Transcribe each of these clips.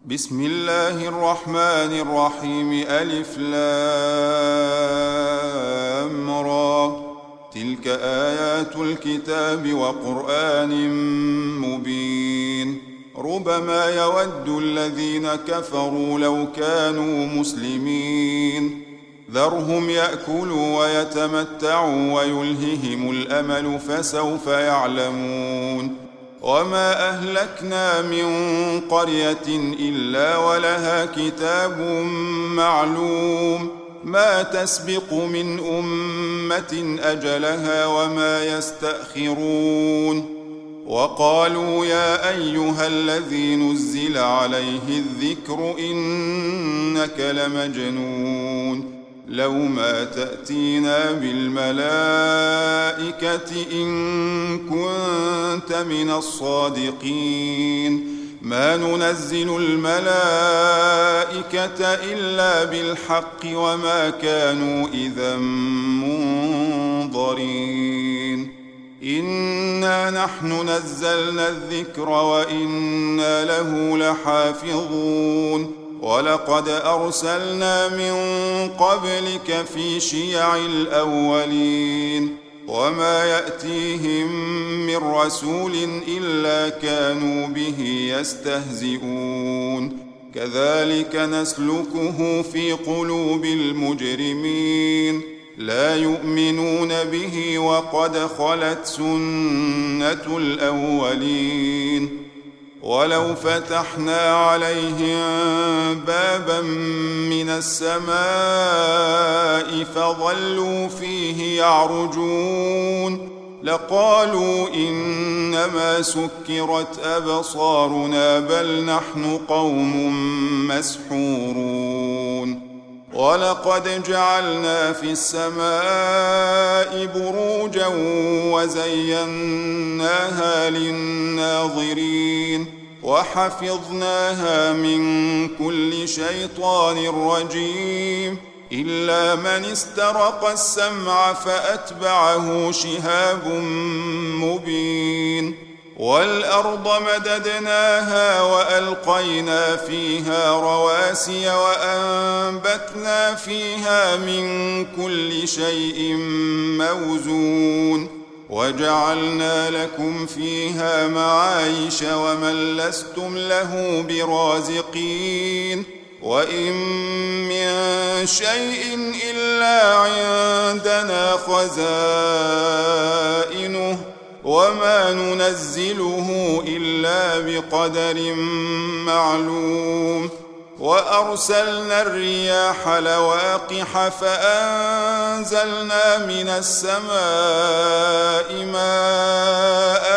بسم الله الرحمن الرحيم. ألف لام را. تلك آيات الكتاب وقرآن مبين. ربما يود الذين كفروا لو كانوا مسلمين. ذرهم يأكلوا ويتمتعوا ويلههم الأمل فسوف يعلمون. وما أهلكنا من قرية إلا ولها كتاب معلوم ما تسبق من أمة أجلها وما يستأخرون. وقالوا يا أيها الذي نزل عليه الذكر إنك لمجنون لو ما تأتينا بالملائكة إن كنت من الصادقين. ما ننزل الملائكة إلا بالحق وما كانوا إذا منظرين. إنا نحن نزلنا الذكر وإنا له لحافظون. ولقد أرسلنا من قبلك في شيع الأولين وما يأتيهم من رسول إلا كانوا به يستهزئون. كذلك نسلكه في قلوب المجرمين لا يؤمنون به وقد خلت سنة الأولين. ولو فتحنا عليهم بابا من السماء فظلوا فيه يعرجون لقالوا إنما سكرت أبصارنا بل نحن قوم مسحورون. ولقد جعلنا في السماء بروجا وزيناها للناظرين وحفظناها من كل شيطان رجيم إلا من استرق السمع فأتبعه شهاب مبين. والأرض مددناها وألقينا فيها رواسي وأنبتنا فيها من كل شيء موزون وجعلنا لكم فيها معايش ومن لستم له برازقين. وإن من شيء إلا عندنا خزائنه وما ننزله إلا بقدر معلوم. وأرسلنا الرياح لواقح فأنزلنا من السماء ماء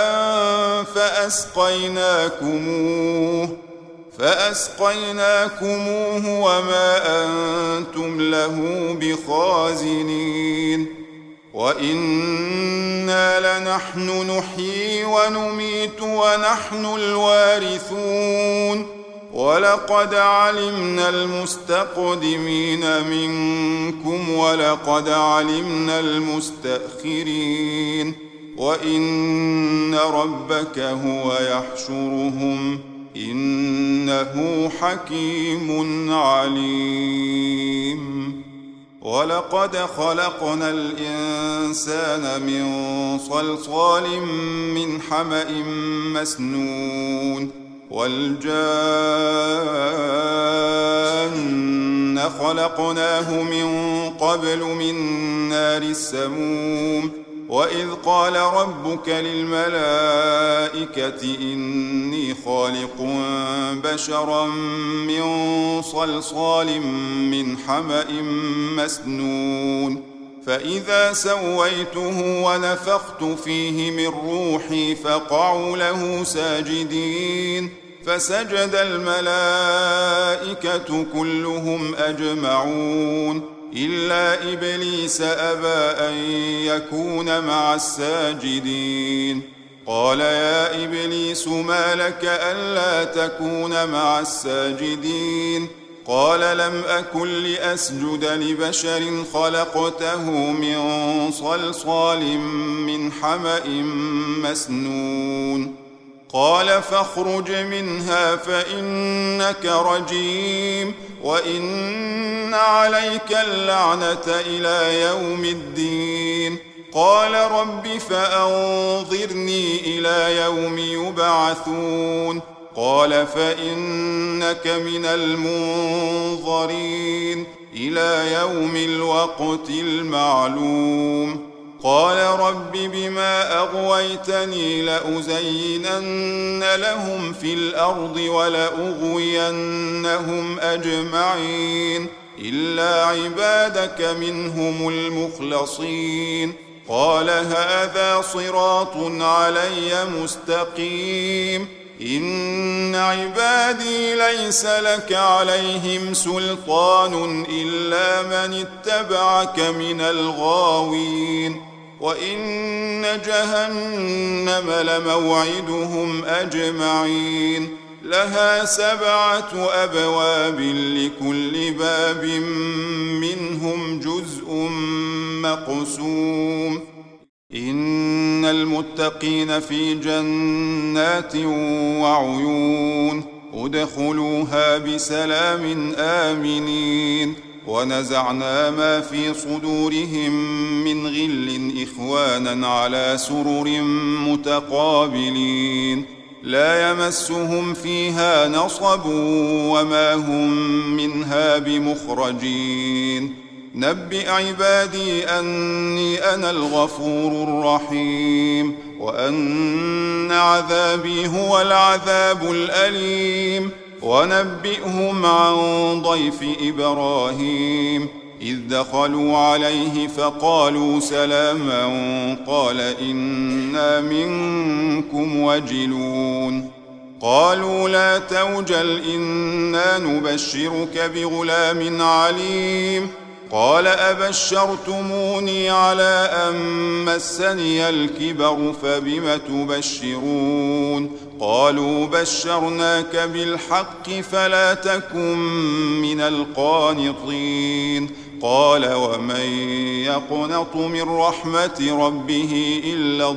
فأسقيناكموه وما أنتم له بخازنين. وإنا لنحن نحيي ونميت ونحن الوارثون. ولقد علمنا المستقدمين منكم ولقد علمنا المستأخرين. وإن ربك هو يحشرهم إنه حكيم عليم. ولقد خلقنا الإنسان من صلصال من حمأ مسنون. والجان خلقناه من قبل من نار السموم. وإذ قال ربك للملائكة إني خالق بشرا من صلصال من حمأ مسنون. فإذا سويته ونفخت فيه من روحي فقعوا له ساجدين. فسجد الملائكة كلهم أجمعون إلا إبليس أبى أن يكون مع الساجدين. قال يا إبليس ما لك ألا تكون مع الساجدين؟ قال لم أكن لأسجد لبشر خلقته من صلصال من حمأ مسنون. قال فاخرج منها فإنك رجيم وإن عليك اللعنة إلى يوم الدين. قال رب فأنظرني إلى يوم يبعثون. قال فإنك من المنظرين إلى يوم الوقت المعلوم. قال رب بما أغويتني لأزينن لهم في الأرض ولأغوينهم أجمعين إلا عبادك منهم المخلصين. قال هذا صراط علي مستقيم إن عبادي ليس لك عليهم سلطان إلا من اتبعك من الغاوين. وإن جهنم لموعدهم أجمعين لها 7 أبواب لكل باب منهم جزء مقسوم. إن المتقين في جنات وعيون ادخلوها بسلام آمنين. ونزعنا ما في صدورهم من غل إخوانا على سرر متقابلين لا يمسهم فيها نصب وما هم منها بمخرجين. نبئ عبادي أني أنا الغفور الرحيم وأن عذابي هو العذاب الأليم. ونبئهم عن ضيف إبراهيم إذ دخلوا عليه فقالوا سلاما قال إنا منكم وجلون. قالوا لا توجل إنا نبشرك بغلام عليم. قال أبشرتموني على أن مسني الكبر فبم تبشرون. قالوا بشرناك بالحق فلا تكن من القانطين. قال ومن يقنط من رحمة ربه إلا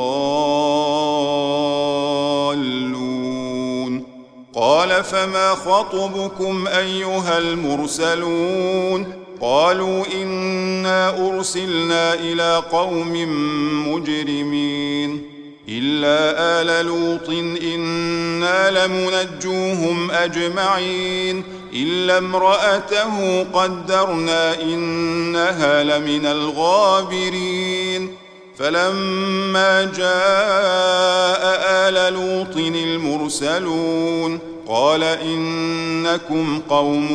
الضالون. قال فما خطبكم أيها المرسلون؟ قالوا إنا أرسلنا إلى قوم مجرمين إلا آل لوط إنا لمنجوهم أجمعين إلا امرأته قدرنا إنها لمن الغابرين. فلما جاء آل لوط المرسلون قال إنكم قوم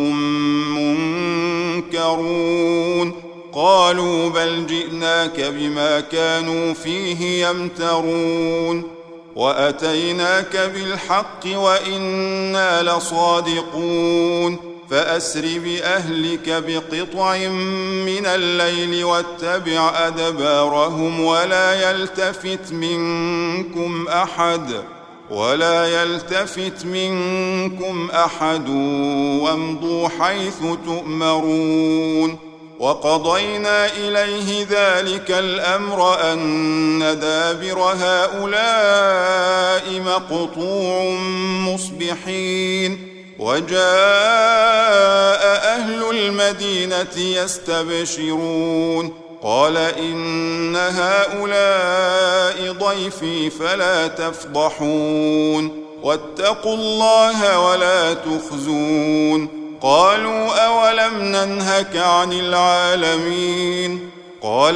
منكرون. قالوا بل جئناك بما كانوا فيه يمترون وأتيناك بالحق وإنا لصادقون. فأسر بأهلك بقطع من الليل واتبع أدبارهم ولا يلتفت منكم أحد وامضوا حيث تؤمرون. وقضينا إليه ذلك الأمر أن دابر هؤلاء مقطوع مصبحين. وجاء أهل المدينة يستبشرون قال إن هؤلاء ضيفي فلا تفضحون واتقوا الله ولا تخزون. قالوا أولم ننهك عن العالمين؟ قال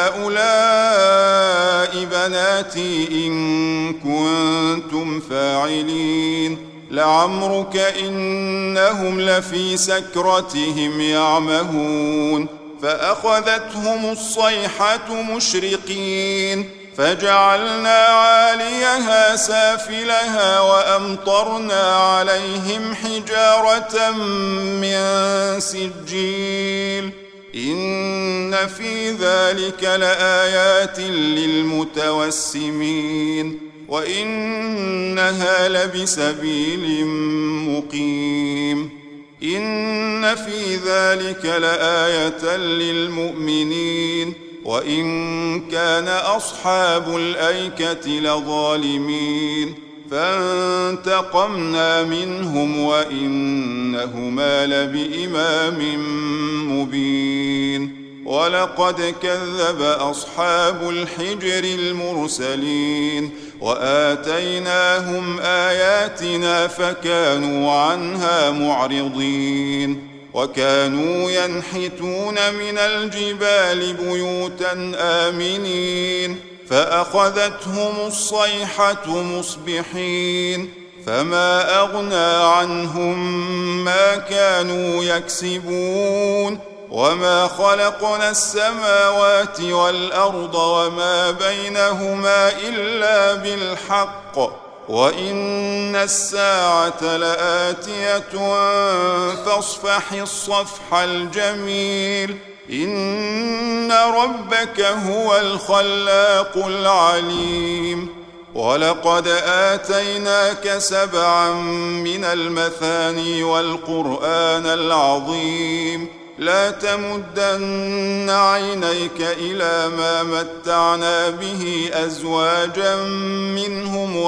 هؤلاء بناتي إن كنتم فاعلين لعمرك إنهم لفي سكرتهم يعمهون. فأخذتهم الصيحة مشرقين فجعلنا عاليها سافلها وأمطرنا عليهم حجارة من سجيل إن في ذلك لآيات للمتوسمين وإنها لبسبيل مقيم. إن في ذلك لآية للمؤمنين وإن كان أصحاب الأيكة لظالمين. فانتقمنا منهم وإنهما لبإمام مبين ولقد كذب أصحاب الحجر المرسلين وآتيناهم آياتنا فكانوا عنها معرضين وكانوا ينحتون من الجبال بيوتا آمنين فأخذتهم الصيحة مصبحين فما أغنى عنهم ما كانوا يكسبون وما خلقنا السماوات والأرض وما بينهما إلا بالحق وإن الساعة لآتية فاصفح الصفح الجميل إن ربك هو الخلاق العليم ولقد آتيناك 7 من المثاني والقرآن العظيم لا تمدن عينيك إلى ما متعنا به أزواجا منهم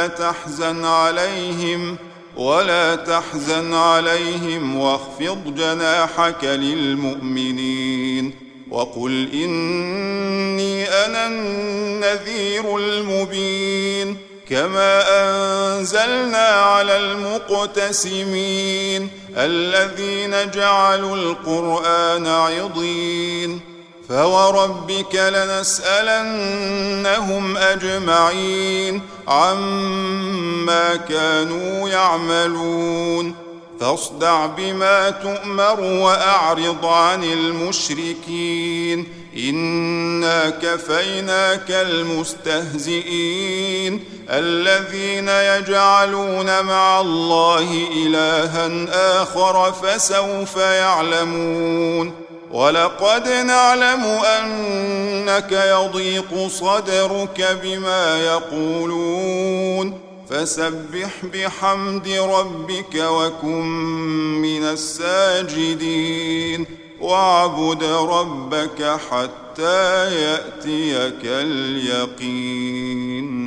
ولا تحزن عليهم واخفض جناحك للمؤمنين وقل إني أنا النذير المبين كما أنزلنا على المقتسمين الذين جعلوا القرآن عضين فوربك لنسألنهم أجمعين عما كانوا يعملون فاصدع بما تؤمر وأعرض عن المشركين إنا كفيناك المستهزئين الذين يجعلون مع الله إلها آخر فسوف يعلمون ولقد نعلم أنك يضيق صدرك بما يقولون فسبح بحمد ربك وكن من الساجدين واعبد ربك حتى يأتيك اليقين.